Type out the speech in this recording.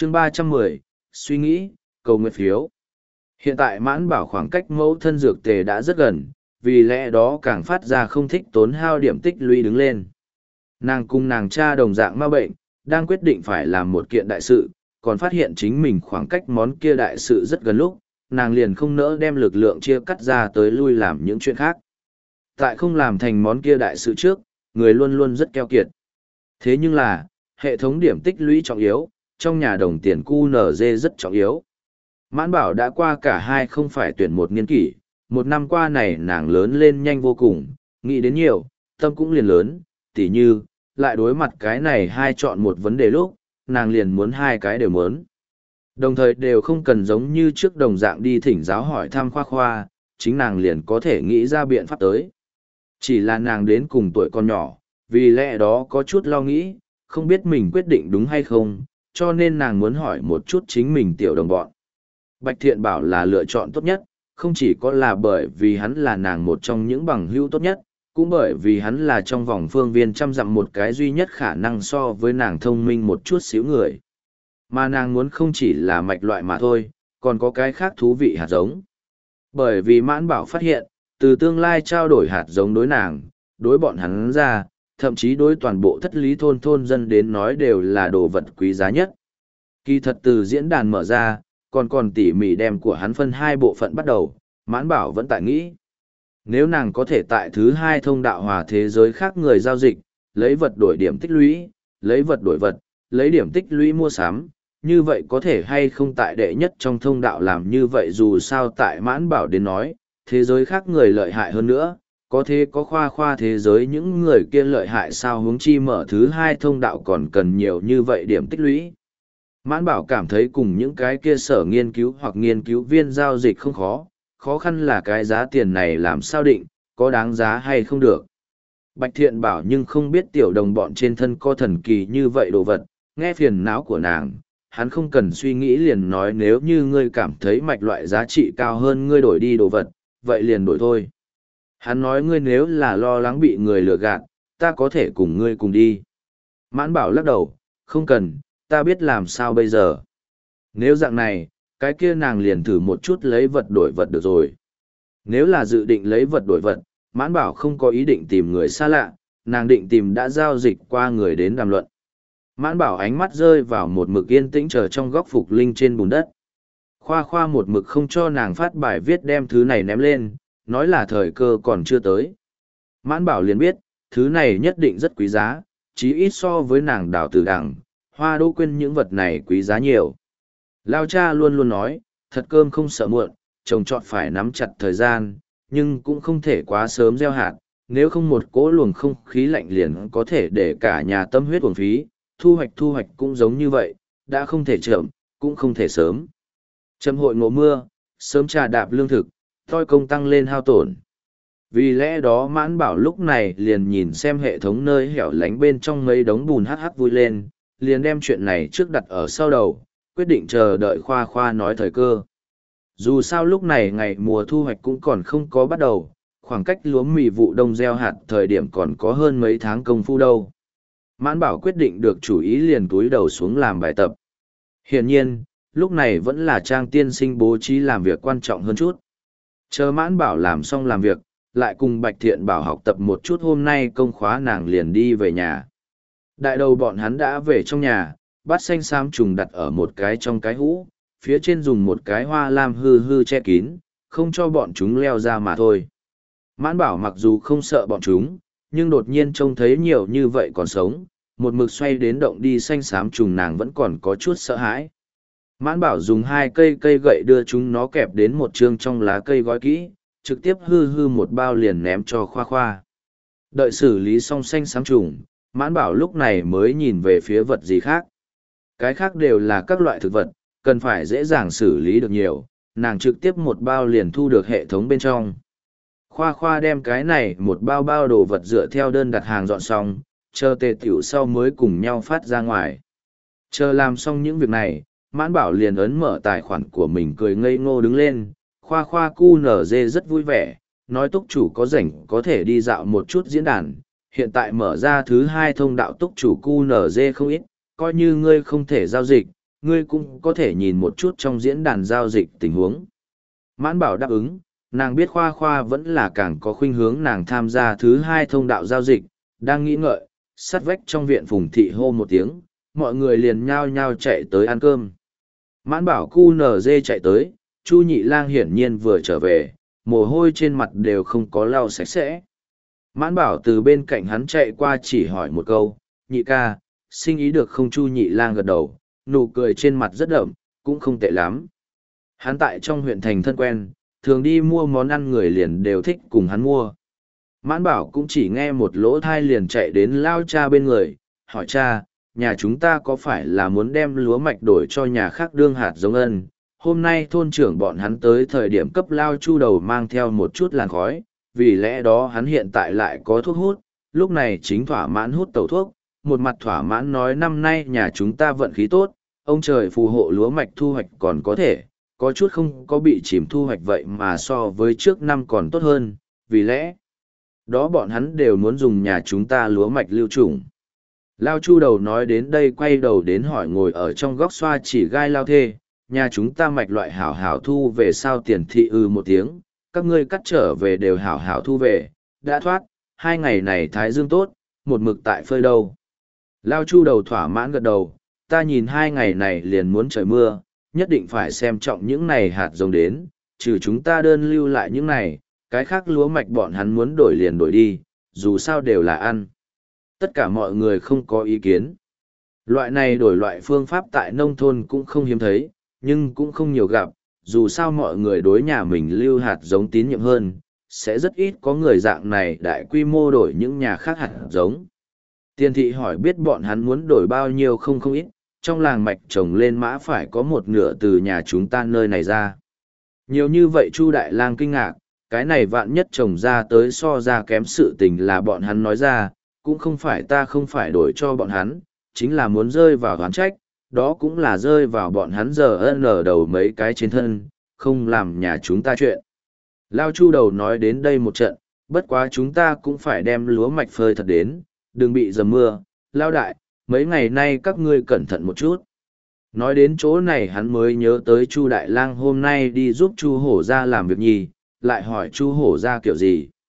Chương 310, suy nghĩ, cầu nguyện phiếu. Hiện tại Mãn Bảo khoảng cách mẫu thân dược tề đã rất gần, vì lẽ đó càng phát ra không thích tốn hao điểm tích lũy đứng lên. Nàng cùng nàng cha đồng dạng ma bệnh, đang quyết định phải làm một kiện đại sự, còn phát hiện chính mình khoảng cách món kia đại sự rất gần lúc, nàng liền không nỡ đem lực lượng chia cắt ra tới lui làm những chuyện khác. Tại không làm thành món kia đại sự trước, người luôn luôn rất keo kiệt. Thế nhưng là, hệ thống điểm tích lũy trọng yếu, trong nhà đồng tiền QNZ rất trọng yếu. Mãn Bảo đã qua cả hai không phải tuyển một niên kỷ, một năm qua này nàng lớn lên nhanh vô cùng, nghĩ đến nhiều, tâm cũng liền lớn, tỉ như, lại đối mặt cái này hai chọn một vấn đề lúc, nàng liền muốn hai cái đều muốn. Đồng thời đều không cần giống như trước đồng dạng đi thỉnh giáo hỏi thăm khoa khoa, chính nàng liền có thể nghĩ ra biện pháp tới. Chỉ là nàng đến cùng tuổi con nhỏ, vì lẽ đó có chút lo nghĩ, không biết mình quyết định đúng hay không, cho nên nàng muốn hỏi một chút chính mình tiểu đồng bọn. Bạch Thiện Bảo là lựa chọn tốt nhất, không chỉ có là bởi vì hắn là nàng một trong những bằng hữu tốt nhất, cũng bởi vì hắn là trong vòng phương viên trăm dặm một cái duy nhất khả năng so với nàng thông minh một chút xíu người. Mà nàng muốn không chỉ là mạch loại mà thôi, còn có cái khác thú vị hạt giống. Bởi vì Mãn Bảo phát hiện, từ tương lai trao đổi hạt giống đối nàng, đối bọn hắn ra, thậm chí đối toàn bộ thất lý thôn dân đến nói đều là đồ vật quý giá nhất. Kỳ thật từ diễn đàn mở ra, còn tỉ mỉ đem của hắn phân hai bộ phận bắt đầu, Mãn Bảo vẫn tại nghĩ. Nếu nàng có thể tại thứ hai thông đạo hòa thế giới khác người giao dịch, lấy vật đổi điểm tích lũy, lấy vật đổi vật, lấy điểm tích lũy mua sắm, như vậy có thể hay không tại đệ nhất trong thông đạo làm như vậy dù sao tại Mãn Bảo đến nói, thế giới khác người lợi hại hơn nữa, có thế có khoa thế giới những người kia lợi hại sao huống chi mở thứ hai thông đạo còn cần nhiều như vậy điểm tích lũy. Mãn Bảo cảm thấy cùng những cái kia sở nghiên cứu hoặc nghiên cứu viên giao dịch không khó, khó khăn là cái giá tiền này làm sao định, có đáng giá hay không được. Bạch Thiện Bảo nhưng không biết tiểu đồng bọn trên thân có thần kỳ như vậy đồ vật, nghe phiền não của nàng, hắn không cần suy nghĩ liền nói nếu như ngươi cảm thấy mạch loại giá trị cao hơn ngươi đổi đi đồ vật, vậy liền đổi thôi. Hắn nói ngươi nếu là lo lắng bị người lừa gạt, ta có thể cùng ngươi cùng đi. Mãn Bảo lắc đầu, không cần, ta biết làm sao bây giờ. Nếu dạng này, cái kia nàng liền thử một chút lấy vật đổi vật được rồi. Nếu là dự định lấy vật đổi vật, Mãn Bảo không có ý định tìm người xa lạ, nàng định tìm đã giao dịch qua người đến đàm luận. Mãn Bảo ánh mắt rơi vào một mực yên tĩnh chờ trong góc phục linh trên bùn đất. Khoa một mực không cho nàng phát bài viết đem thứ này ném lên, nói là thời cơ còn chưa tới. Mãn Bảo liền biết, thứ này nhất định rất quý giá, chí ít so với nàng đào tử đằng, Hoa Đỗ Quyên những vật này quý giá nhiều. Lao cha luôn luôn nói, thật cơm không sợ muộn, trồng trọt phải nắm chặt thời gian, nhưng cũng không thể quá sớm gieo hạt, nếu không một cỗ luồng không khí lạnh liền có thể để cả nhà tâm huyết uổng phí, thu hoạch cũng giống như vậy, đã không thể chậm, cũng không thể sớm. Chậm hội ngộ mưa, sớm trà đạp lương thực, toi công tăng lên hao tổn. Vì lẽ đó Mãn Bảo lúc này liền nhìn xem hệ thống nơi hẻo lánh bên trong mấy đống bùn hắc vui lên, liền đem chuyện này trước đặt ở sau đầu, quyết định chờ đợi khoa nói thời cơ. Dù sao lúc này ngày mùa thu hoạch cũng còn không có bắt đầu, khoảng cách lúa mì vụ đông gieo hạt thời điểm còn có hơn mấy tháng công phu đâu. Mãn Bảo quyết định được chủ ý liền túi đầu xuống làm bài tập. Hiển nhiên, lúc này vẫn là Trang tiên sinh bố trí làm việc quan trọng hơn chút. Chờ Mãn Bảo làm xong làm việc, lại cùng Bạch Thiện Bảo học tập một chút hôm nay công khóa nàng liền đi về nhà. Đại đầu bọn hắn đã về trong nhà, bát xanh xám trùng đặt ở một cái trong cái hũ, phía trên dùng một cái hoa lam hư che kín, không cho bọn chúng leo ra mà thôi. Mãn Bảo mặc dù không sợ bọn chúng, nhưng đột nhiên trông thấy nhiều như vậy còn sống, một mực xoay đến động đi xanh xám trùng nàng vẫn còn có chút sợ hãi. Mãn Bảo dùng hai cây gậy đưa chúng nó kẹp đến một chương trong lá cây gói kỹ, trực tiếp hư một bao liền ném cho khoa. Đợi xử lý xong xanh xám trùng, Mãn Bảo lúc này mới nhìn về phía vật gì khác. Cái khác đều là các loại thực vật, cần phải dễ dàng xử lý được nhiều, nàng trực tiếp một bao liền thu được hệ thống bên trong. Khoa đem cái này một bao đồ vật dựa theo đơn đặt hàng dọn xong, chờ tề tiểu sau mới cùng nhau phát ra ngoài. Chờ làm xong những việc này, Mãn Bảo liền ấn mở tài khoản của mình cười ngây ngô đứng lên, khoa QNZ rất vui vẻ, nói túc chủ có rảnh có thể đi dạo một chút diễn đàn, hiện tại mở ra thứ hai thông đạo túc chủ QNZ không ít, coi như ngươi không thể giao dịch, ngươi cũng có thể nhìn một chút trong diễn đàn giao dịch tình huống. Mãn Bảo đáp ứng, nàng biết Khoa Khoa vẫn là càng có khuynh hướng nàng tham gia thứ hai thông đạo giao dịch, đang nghĩ ngợi, sát vách trong viện Phùng Thị hô một tiếng, mọi người liền nhao nhao chạy tới ăn cơm. Mãn Bảo QNZ chạy tới, Chu Nhị Lang hiển nhiên vừa trở về, mồ hôi trên mặt đều không có lau sạch sẽ. Mãn Bảo từ bên cạnh hắn chạy qua chỉ hỏi một câu, nhị ca, sinh ý được không? Chu Nhị Lang gật đầu, nụ cười trên mặt rất đậm, cũng không tệ lắm. Hắn tại trong huyện thành thân quen, thường đi mua món ăn người liền đều thích cùng hắn mua. Mãn Bảo cũng chỉ nghe một lỗ thai liền chạy đến lao cha bên người, hỏi cha, nhà chúng ta có phải là muốn đem lúa mạch đổi cho nhà khác đương hạt giống ân? Hôm nay thôn trưởng bọn hắn tới thời điểm cấp lao chu đầu mang theo một chút làn khói, vì lẽ đó hắn hiện tại lại có thuốc hút, lúc này chính thỏa mãn hút tẩu thuốc, một mặt thỏa mãn nói năm nay nhà chúng ta vận khí tốt, ông trời phù hộ lúa mạch thu hoạch còn có thể, có chút không có bị chìm thu hoạch vậy mà so với trước năm còn tốt hơn, vì lẽ đó bọn hắn đều muốn dùng nhà chúng ta lúa mạch lưu trùng. Lao chu đầu nói đến đây quay đầu đến hỏi ngồi ở trong góc xoa chỉ gai lao thê, nhà chúng ta mạch loại hảo hảo thu về sao? Tiền Thị một tiếng, các ngươi cắt trở về đều hảo hảo thu về, đã thoát, 2 ngày này thái dương tốt, một mực tại phơi đâu. Lao chu đầu thỏa mãn gật đầu, ta nhìn 2 ngày này liền muốn trời mưa, nhất định phải xem trọng những này hạt giống đến, trừ chúng ta đơn lưu lại những này, cái khác lúa mạch bọn hắn muốn đổi liền đổi đi, dù sao đều là ăn. Tất cả mọi người không có ý kiến. Loại này đổi loại phương pháp tại nông thôn cũng không hiếm thấy, nhưng cũng không nhiều gặp, dù sao mọi người đối nhà mình lưu hạt giống tín nhiệm hơn, sẽ rất ít có người dạng này đại quy mô đổi những nhà khác hạt giống. Tiền Thị hỏi biết bọn hắn muốn đổi bao nhiêu không ít, trong làng mạch trồng lên mã phải có một nửa từ nhà chúng ta nơi này ra. Nhiều như vậy Chu Đại Lang kinh ngạc, cái này vạn nhất trồng ra tới so ra kém sự tình là bọn hắn nói ra, cũng không phải ta không phải đổi cho bọn hắn, chính là muốn rơi vào oán trách, đó cũng là rơi vào bọn hắn giờ ở đầu mấy cái trên thân, không làm nhà chúng ta chuyện. Lao Chu đầu nói đến đây một trận, bất quá chúng ta cũng phải đem lúa mạch phơi thật đến, đừng bị dầm mưa. Lao đại, mấy ngày nay các ngươi cẩn thận một chút. Nói đến chỗ này hắn mới nhớ tới Chu Đại Lang hôm nay đi giúp Chu Hổ ra làm việc nhì, lại hỏi Chu Hổ ra kiểu gì.